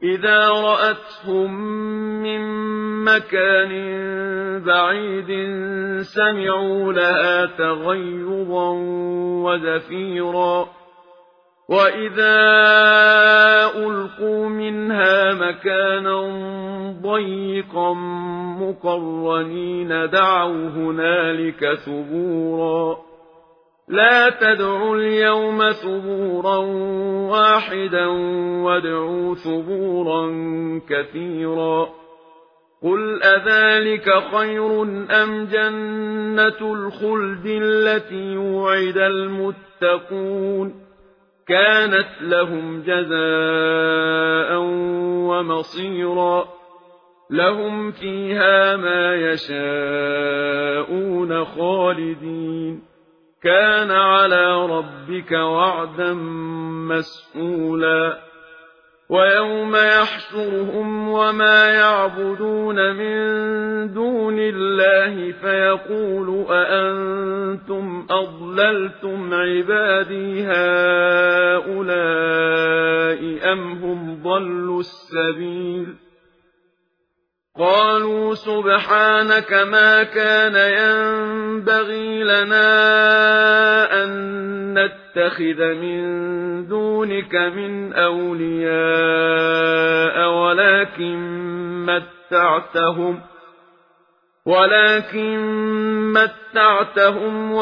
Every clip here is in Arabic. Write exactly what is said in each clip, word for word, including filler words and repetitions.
إذا رأتهم من مكان بعيد سمعوا لها تغيظا وزفيرا وإذا ألقوا منها مكانا ضيقا مقرنين دعوا هنالك ثبورا لا تدعوا اليوم ثبورا واحدا وادعوا ثبورا كثيرا قل أذلك خير أم جنة الخلد التي وعد المتقون كانت لهم جزاء ومصيرا لهم فيها ما يشاءون خالدين كان على ربك وعدا مسئولا ويوم يحشرهم وما يعبدون من دون الله فيقول أأنتم أضللتم عبادي هؤلاء أم هم ضلوا السبيل قالوا سبحانك ما كان ينبغي لنا أن نتخذ من دونك من أولياء ولكن متعتهم ولكن متعتهم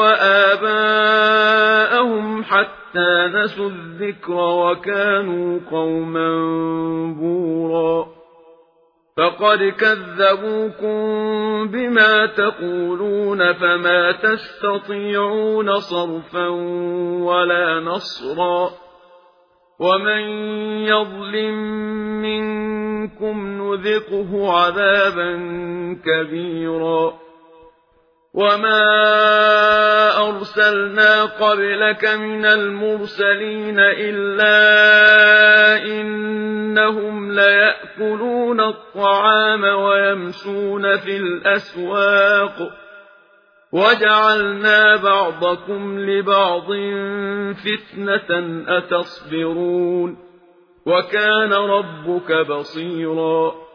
وآباءهم حتى نسوا الذكر وكانوا قوما بورا فقد كذبوكم بما تقولون فما تستطيعون صرفا ولا نصرا ومن يظلم منكم نذقه عذابا كبيرا وما أرسلنا قبلك من المرسلين إلا إنهم ليأكلون الطعام ويمشون في الأسواق وجعلنا بعضكم لبعض فتنة أتصبرون وكان ربك بصيرا